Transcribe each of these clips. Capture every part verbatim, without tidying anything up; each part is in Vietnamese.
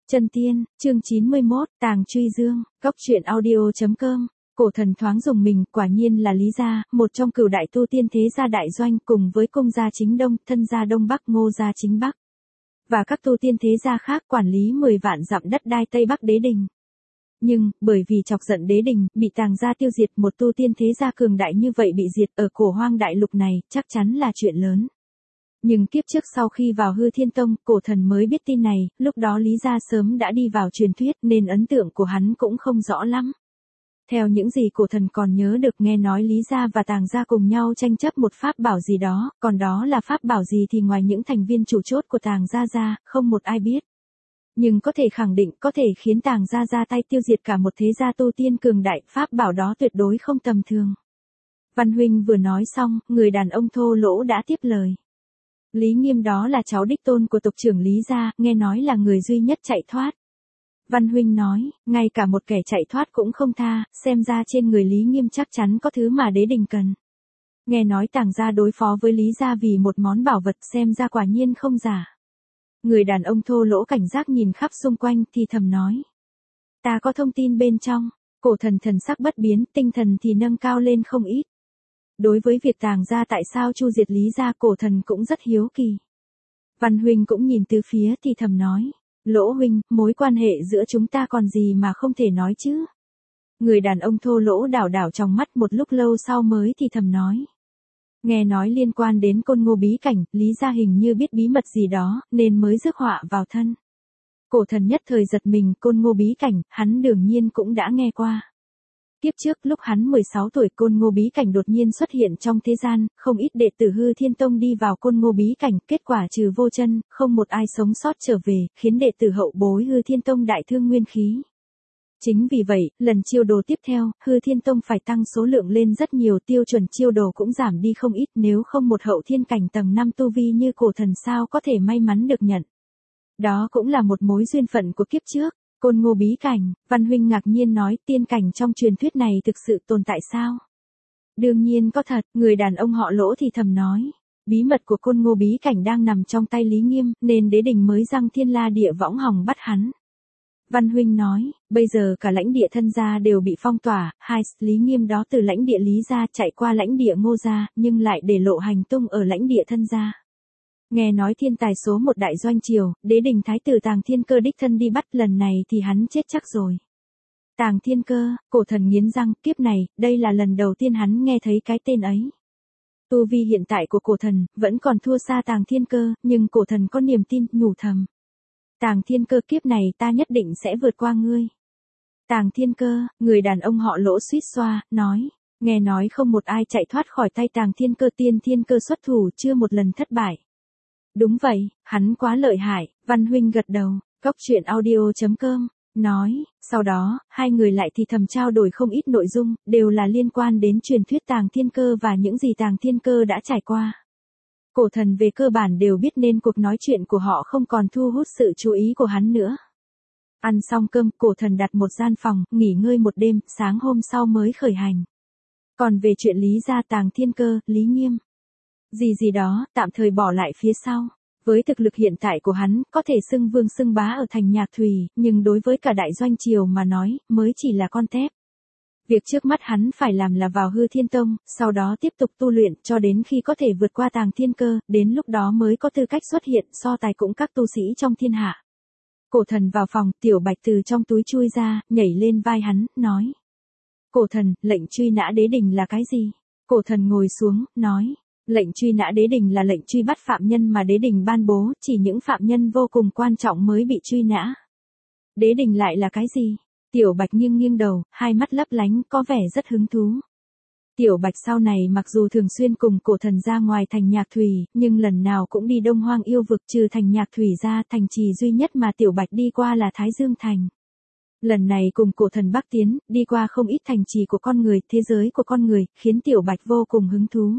Chân Tiên, chương chín mươi mốt, Tàng Truy Dương, Cóc truyện audio chấm com. Cổ thần thoáng dùng mình, quả nhiên là Lý gia, một trong cửu đại tu tiên thế gia đại doanh, cùng với cung gia chính đông, thân gia đông bắc, ngô gia chính bắc. Và các tu tiên thế gia khác quản lý mười vạn dặm đất đai tây bắc đế đình. Nhưng, bởi vì chọc giận đế đình, bị Tàng gia tiêu diệt, một tu tiên thế gia cường đại như vậy bị diệt ở cổ hoang đại lục này, chắc chắn là chuyện lớn. Nhưng kiếp trước sau khi vào Hư Thiên Tông, cổ thần mới biết tin này, lúc đó Lý gia sớm đã đi vào truyền thuyết nên ấn tượng của hắn cũng không rõ lắm. Theo những gì cổ thần còn nhớ được, nghe nói Lý gia và Tàng gia cùng nhau tranh chấp một pháp bảo gì đó, còn đó là pháp bảo gì thì ngoài những thành viên chủ chốt của Tàng gia ra, không một ai biết. Nhưng có thể khẳng định, có thể khiến Tàng gia ra tay tiêu diệt cả một thế gia tu tiên cường đại, pháp bảo đó tuyệt đối không tầm thường. Văn huynh vừa nói xong, người đàn ông thô lỗ đã tiếp lời. Lý Nghiêm đó là cháu đích tôn của tộc trưởng Lý gia, nghe nói là người duy nhất chạy thoát. Văn huynh nói, ngay cả một kẻ chạy thoát cũng không tha, xem ra trên người Lý Nghiêm chắc chắn có thứ mà đế đình cần. Nghe nói Tàng gia đối phó với Lý gia vì một món bảo vật, xem ra quả nhiên không giả. Người đàn ông thô lỗ cảnh giác nhìn khắp xung quanh thì thầm nói. Ta có thông tin bên trong. Cổ thần thần sắc bất biến, tinh thần thì nâng cao lên không ít. Đối với việc Tàng gia tại sao chu diệt Lý gia, cổ thần cũng rất hiếu kỳ. Văn huynh cũng nhìn từ phía thì thầm nói. Lỗ huynh, mối quan hệ giữa chúng ta còn gì mà không thể nói chứ. Người đàn ông thô lỗ đảo đảo trong mắt một lúc lâu sau mới thì thầm nói. Nghe nói liên quan đến Côn Ngô bí cảnh, Lý gia hình như biết bí mật gì đó, nên mới rước họa vào thân. Cổ thần nhất thời giật mình, Côn Ngô bí cảnh, hắn đương nhiên cũng đã nghe qua. Tiếp trước lúc hắn mười sáu tuổi, Côn Ngô bí cảnh đột nhiên xuất hiện trong thế gian, không ít đệ tử Hư Thiên Tông đi vào Côn Ngô bí cảnh, kết quả trừ vô chân, không một ai sống sót trở về, khiến đệ tử hậu bối Hư Thiên Tông đại thương nguyên khí. Chính vì vậy, lần chiêu đồ tiếp theo, Hư Thiên Tông phải tăng số lượng lên rất nhiều, tiêu chuẩn chiêu đồ cũng giảm đi không ít, nếu không một hậu thiên cảnh tầng năm tu vi như cổ thần sao có thể may mắn được nhận. Đó cũng là một mối duyên phận của kiếp trước. Côn Ngô bí cảnh, Văn huynh ngạc nhiên nói, tiên cảnh trong truyền thuyết này thực sự tồn tại sao? Đương nhiên có thật, người đàn ông họ Lỗ thì thầm nói. Bí mật của Côn Ngô bí cảnh đang nằm trong tay Lý Nghiêm, nên đế đình mới giăng thiên la địa võng hòng bắt hắn. Văn huynh nói, bây giờ cả lãnh địa thân gia đều bị phong tỏa, hai, Lý Nghiêm đó từ lãnh địa Lý gia chạy qua lãnh địa Ngô gia, nhưng lại để lộ hành tung ở lãnh địa thân gia. Nghe nói thiên tài số một đại doanh triều, đế đình thái tử Tàng Thiên Cơ đích thân đi bắt, lần này thì hắn chết chắc rồi. Tàng Thiên Cơ, cổ thần nghiến răng, kiếp này, đây là lần đầu tiên hắn nghe thấy cái tên ấy. Tu vi hiện tại của cổ thần, vẫn còn thua xa Tàng Thiên Cơ, nhưng cổ thần có niềm tin, nhủ thầm. Tàng Thiên Cơ, kiếp này ta nhất định sẽ vượt qua ngươi. Tàng Thiên Cơ, người đàn ông họ Lỗ suýt xoa, nói, nghe nói không một ai chạy thoát khỏi tay Tàng Thiên Cơ, tiên Thiên Cơ xuất thủ chưa một lần thất bại. Đúng vậy, hắn quá lợi hại, Văn huynh gật đầu, Cóc truyện audio chấm com, nói, sau đó, hai người lại thì thầm trao đổi không ít nội dung, đều là liên quan đến truyền thuyết Tàng Thiên Cơ và những gì Tàng Thiên Cơ đã trải qua. Cổ thần về cơ bản đều biết nên cuộc nói chuyện của họ không còn thu hút sự chú ý của hắn nữa. Ăn xong cơm, cổ thần đặt một gian phòng, nghỉ ngơi một đêm, sáng hôm sau mới khởi hành. Còn về chuyện Lý gia, Tàng Thiên Cơ, Lý Nghiêm, gì gì đó, tạm thời bỏ lại phía sau. Với thực lực hiện tại của hắn, có thể xưng vương xưng bá ở thành Nhạc Thủy, nhưng đối với cả đại doanh triều mà nói, mới chỉ là con tép. Việc trước mắt hắn phải làm là vào Hư Thiên Tông, sau đó tiếp tục tu luyện cho đến khi có thể vượt qua Tàng Thiên Cơ, đến lúc đó mới có tư cách xuất hiện so tài cũng các tu sĩ trong thiên hạ. Cổ thần vào phòng, Tiểu Bạch từ trong túi chui ra, nhảy lên vai hắn, nói. Cổ thần, lệnh truy nã đế đình là cái gì? Cổ thần ngồi xuống, nói. Lệnh truy nã đế đình là lệnh truy bắt phạm nhân mà đế đình ban bố, chỉ những phạm nhân vô cùng quan trọng mới bị truy nã. Đế đình lại là cái gì? Tiểu Bạch nghiêng nghiêng đầu, hai mắt lấp lánh, có vẻ rất hứng thú. Tiểu Bạch sau này mặc dù thường xuyên cùng cổ thần ra ngoài thành Nhạc Thủy, nhưng lần nào cũng đi Đông Hoang yêu vực, trừ thành Nhạc Thủy ra, thành trì duy nhất mà Tiểu Bạch đi qua là Thái Dương Thành. Lần này cùng cổ thần Bắc tiến, đi qua không ít thành trì của con người, thế giới của con người, khiến Tiểu Bạch vô cùng hứng thú.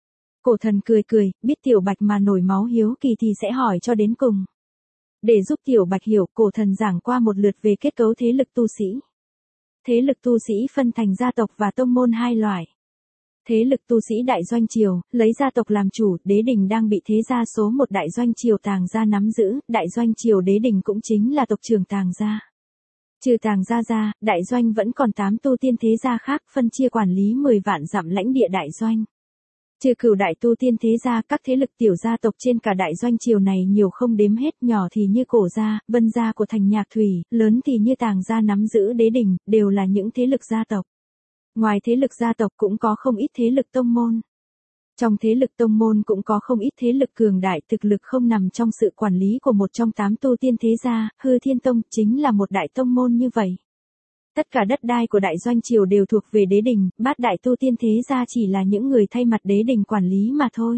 Cổ thần cười cười, biết Tiểu Bạch mà nổi máu hiếu kỳ thì sẽ hỏi cho đến cùng. Để giúp Tiểu Bạch hiểu, cổ thần giảng qua một lượt về kết cấu thế lực tu sĩ. Thế lực tu sĩ phân thành gia tộc và tông môn hai loại. Thế lực tu sĩ đại doanh triều, lấy gia tộc làm chủ, đế đình đang bị thế gia số một đại doanh triều Tàng gia nắm giữ, đại doanh triều đế đình cũng chính là tộc trưởng Tàng gia. Trừ Tàng gia ra, đại doanh vẫn còn tám tu tiên thế gia khác phân chia quản lý mười vạn dặm lãnh địa đại doanh. Trừ Cửu đại tu tiên thế gia, các thế lực tiểu gia tộc trên cả đại doanh triều này nhiều không đếm hết, nhỏ thì như Cổ gia, Vân gia của thành Nhạc Thủy, lớn thì như Tàng gia nắm giữ đế đình, đều là những thế lực gia tộc. Ngoài thế lực gia tộc cũng có không ít thế lực tông môn. Trong thế lực tông môn cũng có không ít thế lực cường đại, thực lực không nằm trong sự quản lý của một trong tám tu tiên thế gia, Hư Thiên Tông chính là một đại tông môn như vậy. Tất cả đất đai của đại doanh triều đều thuộc về đế đình, bát đại tu tiên thế gia chỉ là những người thay mặt đế đình quản lý mà thôi.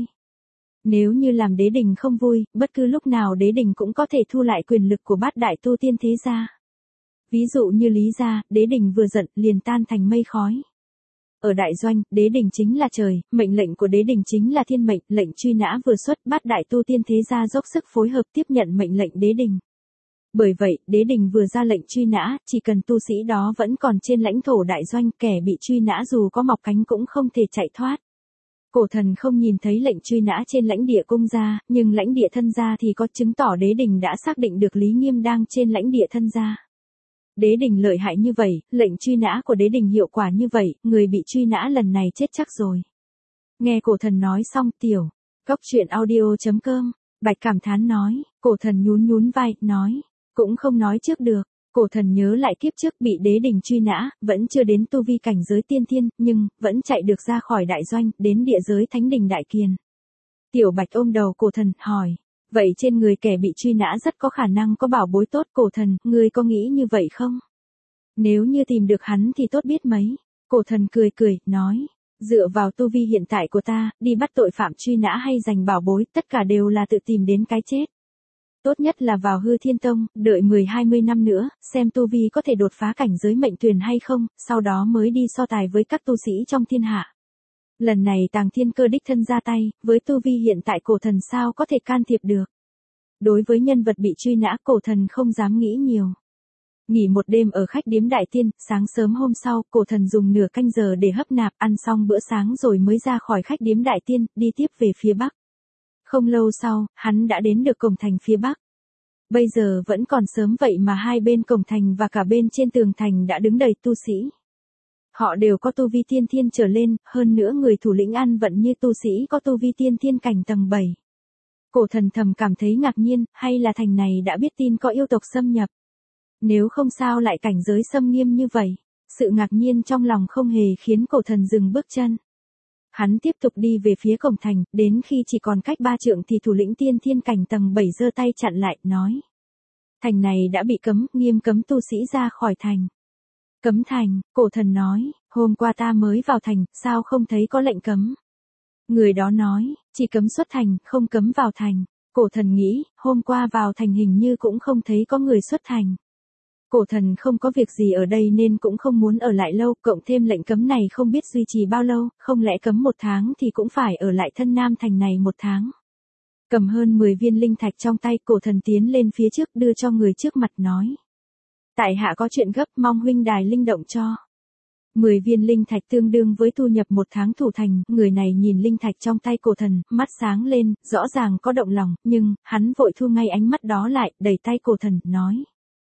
Nếu như làm đế đình không vui, bất cứ lúc nào đế đình cũng có thể thu lại quyền lực của bát đại tu tiên thế gia. Ví dụ như Lý gia, đế đình vừa giận liền tan thành mây khói. Ở đại doanh, đế đình chính là trời, mệnh lệnh của đế đình chính là thiên mệnh, lệnh truy nã vừa xuất, bát đại tu tiên thế gia dốc sức phối hợp tiếp nhận mệnh lệnh đế đình. Bởi vậy, đế đình vừa ra lệnh truy nã, chỉ cần tu sĩ đó vẫn còn trên lãnh thổ đại doanh, kẻ bị truy nã dù có mọc cánh cũng không thể chạy thoát. Cổ thần không nhìn thấy lệnh truy nã trên lãnh địa cung gia, nhưng lãnh địa thân gia thì có chứng tỏ đế đình đã xác định được Lý Nghiêm đang trên lãnh địa thân gia. Đế đình lợi hại như vậy, lệnh truy nã của đế đình hiệu quả như vậy, người bị truy nã lần này chết chắc rồi. Nghe cổ thần nói xong, tiểu, góc truyện audio chấm com, Bạch cảm thán nói, cổ thần nhún nhún vai, nói, cũng không nói trước được. Cổ thần nhớ lại kiếp trước bị đế đình truy nã, vẫn chưa đến tu vi cảnh giới tiên thiên, nhưng, vẫn chạy được ra khỏi đại doanh, đến địa giới thánh đình đại kiền. Tiểu Bạch ôm đầu cổ thần, hỏi, vậy trên người kẻ bị truy nã rất có khả năng có bảo bối tốt. Cổ thần, ngươi có nghĩ như vậy không? Nếu như tìm được hắn thì tốt biết mấy. Cổ thần cười cười, nói, dựa vào tu vi hiện tại của ta, đi bắt tội phạm truy nã hay giành bảo bối, tất cả đều là tự tìm đến cái chết. Tốt nhất là vào Hư Thiên Tông, đợi mười hai mươi năm nữa, xem tu vi có thể đột phá cảnh giới mệnh tuyền hay không, sau đó mới đi so tài với các tu sĩ trong thiên hạ. Lần này Tàng Thiên Cơ đích thân ra tay, với tu vi hiện tại cổ thần sao có thể can thiệp được. Đối với nhân vật bị truy nã, cổ thần không dám nghĩ nhiều. Nghỉ một đêm ở khách điếm Đại Tiên, sáng sớm hôm sau, cổ thần dùng nửa canh giờ để hấp nạp, ăn xong bữa sáng rồi mới ra khỏi khách điếm Đại Tiên, đi tiếp về phía Bắc. Không lâu sau, hắn đã đến được cổng thành phía Bắc. Bây giờ vẫn còn sớm vậy mà hai bên cổng thành và cả bên trên tường thành đã đứng đầy tu sĩ. Họ đều có tu vi tiên thiên trở lên, hơn nữa người thủ lĩnh ăn vận như tu sĩ có tu vi tiên thiên cảnh tầng bảy. Cổ thần thầm cảm thấy ngạc nhiên, hay là thành này đã biết tin có yêu tộc xâm nhập. Nếu không sao lại cảnh giới xâm nghiêm như vậy. Sự ngạc nhiên trong lòng không hề khiến cổ thần dừng bước chân. Hắn tiếp tục đi về phía cổng thành, đến khi chỉ còn cách ba trượng thì thủ lĩnh tiên thiên cảnh tầng bảy giơ tay chặn lại, nói. Thành này đã bị cấm, nghiêm cấm tu sĩ ra khỏi thành. Cấm thành, cổ thần nói, hôm qua ta mới vào thành, sao không thấy có lệnh cấm? Người đó nói, chỉ cấm xuất thành, không cấm vào thành. Cổ thần nghĩ, hôm qua vào thành hình như cũng không thấy có người xuất thành. Cổ thần không có việc gì ở đây nên cũng không muốn ở lại lâu, cộng thêm lệnh cấm này không biết duy trì bao lâu, không lẽ cấm một tháng thì cũng phải ở lại thân nam thành này một tháng. Cầm hơn mười viên linh thạch trong tay, cổ thần tiến lên phía trước đưa cho người trước mặt nói. Tại hạ có chuyện gấp, mong huynh đài linh động cho. mười viên linh thạch tương đương với thu nhập một tháng thủ thành, người này nhìn linh thạch trong tay cổ thần, mắt sáng lên, rõ ràng có động lòng, nhưng, hắn vội thu ngay ánh mắt đó lại, đẩy tay cổ thần, nói.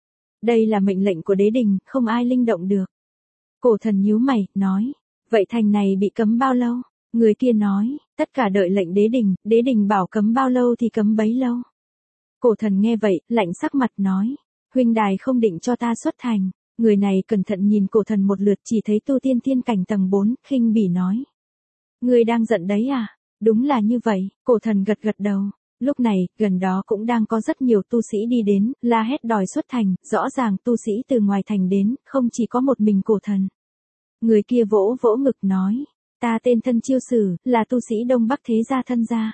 Đây là mệnh lệnh của đế đình, không ai linh động được. Cổ thần nhíu mày, nói. Vậy thành này bị cấm bao lâu? Người kia nói, tất cả đợi lệnh đế đình, đế đình bảo cấm bao lâu thì cấm bấy lâu. Cổ thần nghe vậy, lạnh sắc mặt nói. Huynh đài không định cho ta xuất thành. Người này cẩn thận nhìn cổ thần một lượt, chỉ thấy tu tiên thiên cảnh tầng bốn, khinh bỉ nói. Người đang giận đấy à? Đúng là như vậy, cổ thần gật gật đầu. Lúc này, gần đó cũng đang có rất nhiều tu sĩ đi đến, la hét đòi xuất thành, rõ ràng tu sĩ từ ngoài thành đến, không chỉ có một mình cổ thần. Người kia vỗ vỗ ngực nói, ta tên Thân Chiêu Sử, là tu sĩ Đông Bắc thế gia thân gia.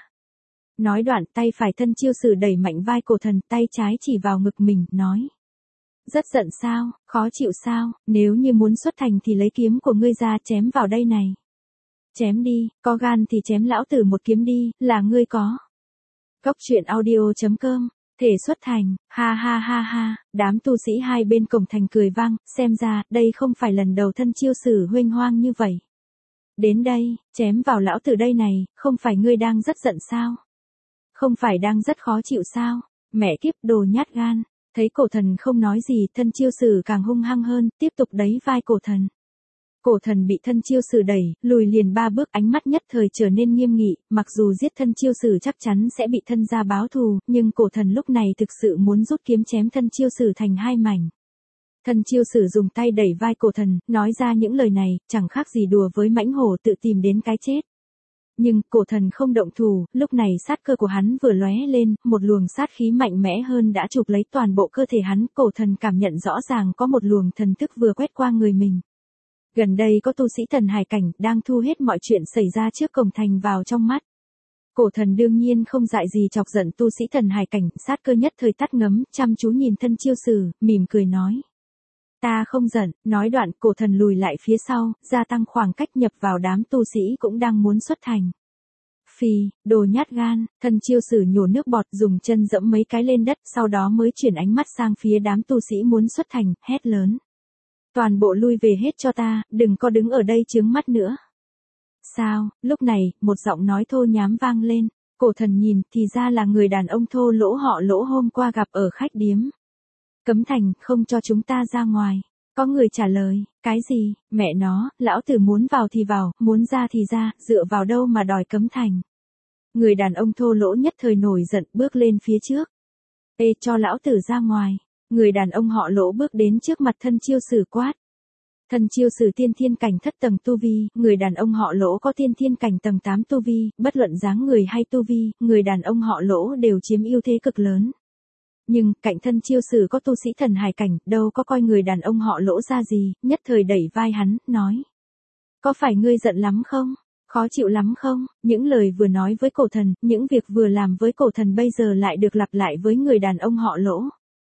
Nói đoạn, tay phải Thân Chiêu Sử đẩy mạnh vai cổ thần, tay trái chỉ vào ngực mình, nói. Rất giận sao, khó chịu sao, nếu như muốn xuất thành thì lấy kiếm của ngươi ra chém vào đây này. Chém đi, có gan thì chém lão tử một kiếm đi, là ngươi có. Góc truyện audio chấm com, thể xuất thành, ha ha ha ha, đám tu sĩ hai bên cổng thành cười vang, xem ra, đây không phải lần đầu Thân Chiêu Sử huênh hoang như vậy. đến đây, chém vào lão tử đây này, không phải ngươi đang rất giận sao? Không phải đang rất khó chịu sao? Mẹ kiếp đồ nhát gan. Thấy cổ thần không nói gì, thân chiêu sử càng hung hăng hơn, tiếp tục đẩy vai cổ thần. Cổ thần bị thân chiêu sử đẩy, lùi liền ba bước, ánh mắt nhất thời trở nên nghiêm nghị, mặc dù giết thân chiêu sử chắc chắn sẽ bị thân gia báo thù, nhưng cổ thần lúc này thực sự muốn rút kiếm chém thân chiêu sử thành hai mảnh. Thân chiêu sử dùng tay đẩy vai cổ thần, nói ra những lời này, chẳng khác gì đùa với mãnh hổ tự tìm đến cái chết. Nhưng cổ thần không động thủ, lúc này sát cơ của hắn vừa lóe lên, một luồng sát khí mạnh mẽ hơn đã chụp lấy toàn bộ cơ thể hắn, cổ thần cảm nhận rõ ràng có một luồng thần thức vừa quét qua người mình. Gần đây có tu sĩ thần hải cảnh, đang thu hết mọi chuyện xảy ra trước cổng thành vào trong mắt. Cổ thần đương nhiên không dại gì chọc giận tu sĩ thần hải cảnh, sát cơ nhất thời tắt ngấm, chăm chú nhìn thân chiêu sử, mỉm cười nói. Ta không giận, nói đoạn cổ thần lùi lại phía sau, gia tăng khoảng cách nhập vào đám tu sĩ cũng đang muốn xuất thành. Phì, đồ nhát gan, thân chiêu sử nhổ nước bọt dùng chân dẫm mấy cái lên đất, sau đó mới chuyển ánh mắt sang phía đám tu sĩ muốn xuất thành, hét lớn. Toàn bộ lui về hết cho ta, đừng có đứng ở đây chướng mắt nữa. Sao, lúc này, một giọng nói thô nhám vang lên, cổ thần nhìn, thì ra là người đàn ông thô lỗ họ Lỗ hôm qua gặp ở khách điếm. Cấm thành, không cho chúng ta ra ngoài. Có người trả lời, cái gì, mẹ nó, lão tử muốn vào thì vào, muốn ra thì ra, dựa vào đâu mà đòi cấm thành. Người đàn ông thô lỗ nhất thời nổi giận bước lên phía trước. Ê cho lão tử ra ngoài. Người đàn ông họ Lỗ bước đến trước mặt thân chiêu sử quát. Thân chiêu sử tiên thiên cảnh thất tầng tu vi, người đàn ông họ Lỗ có tiên thiên cảnh tầng tám tu vi, bất luận dáng người hay tu vi, người đàn ông họ Lỗ đều chiếm ưu thế cực lớn. Nhưng, cạnh thân chiêu sử có tu sĩ thần hải cảnh, đâu có coi người đàn ông họ Lỗ ra gì, nhất thời đẩy vai hắn, nói. Có phải ngươi giận lắm không? Khó chịu lắm không? Những lời vừa nói với cổ thần, những việc vừa làm với cổ thần bây giờ lại được lặp lại với người đàn ông họ Lỗ.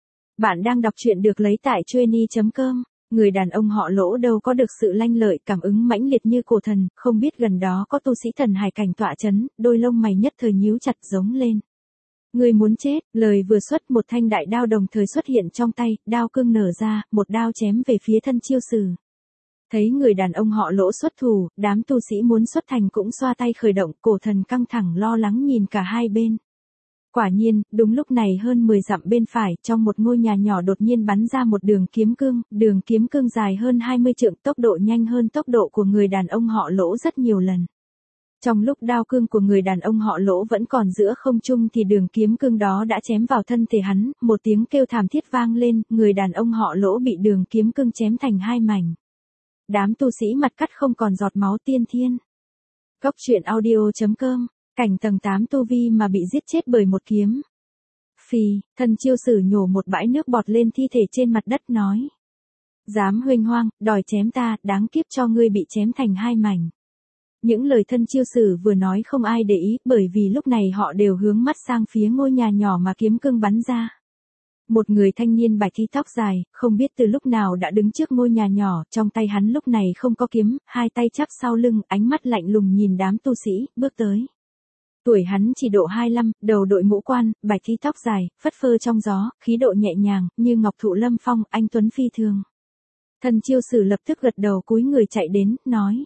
Bạn đang đọc truyện được lấy tại chuyenny chấm com. Người đàn ông họ Lỗ đâu có được sự lanh lợi cảm ứng mãnh liệt như cổ thần, không biết gần đó có tu sĩ thần hải cảnh tọa chấn, đôi lông mày nhất thời nhíu chặt giống lên. Người muốn chết, lời vừa xuất một thanh đại đao đồng thời xuất hiện trong tay, đao cương nở ra, một đao chém về phía thân chiêu sử. Thấy người đàn ông họ Lỗ xuất thủ, đám tu sĩ muốn xuất thành cũng xoa tay khởi động, cổ thần căng thẳng lo lắng nhìn cả hai bên. Quả nhiên, đúng lúc này hơn mười dặm bên phải, trong một ngôi nhà nhỏ đột nhiên bắn ra một đường kiếm cương, đường kiếm cương dài hơn hai mươi trượng, tốc độ nhanh hơn tốc độ của người đàn ông họ Lỗ rất nhiều lần. Trong lúc đao cương của người đàn ông họ Lỗ vẫn còn giữa không trung thì đường kiếm cương đó đã chém vào thân thể hắn, một tiếng kêu thảm thiết vang lên, người đàn ông họ Lỗ bị đường kiếm cương chém thành hai mảnh. Đám tu sĩ mặt cắt không còn giọt máu tiên thiên. Góc truyện audio chấm com, cảnh tầng tám tu vi mà bị giết chết bởi một kiếm. Phì, thân chiêu sử nhổ một bãi nước bọt lên thi thể trên mặt đất nói. Dám huênh hoang, đòi chém ta, đáng kiếp cho ngươi bị chém thành hai mảnh. Những lời thân chiêu sử vừa nói không ai để ý, bởi vì lúc này họ đều hướng mắt sang phía ngôi nhà nhỏ mà kiếm cương bắn ra. Một người thanh niên bạch y tóc dài, không biết từ lúc nào đã đứng trước ngôi nhà nhỏ, trong tay hắn lúc này không có kiếm, hai tay chắp sau lưng, ánh mắt lạnh lùng nhìn đám tu sĩ, bước tới. Tuổi hắn chỉ độ hai mươi lăm, đầu đội mũ quan, bạch y tóc dài, phất phơ trong gió, khí độ nhẹ nhàng, như ngọc thụ lâm phong, anh tuấn phi thường. Thân chiêu sử lập tức gật đầu cúi người chạy đến, nói.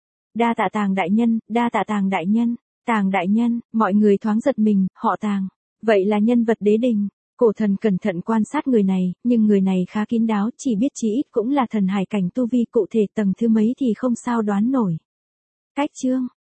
Đa tạ Tàng đại nhân, đa tạ Tàng đại nhân, Tàng đại nhân, mọi người thoáng giật mình, họ Tàng. Vậy là nhân vật đế đình. Cổ thần cẩn thận quan sát người này, nhưng người này khá kín đáo, chỉ biết chí ít cũng là thần hải cảnh tu vi, cụ thể tầng thứ mấy thì không sao đoán nổi. Cách chương,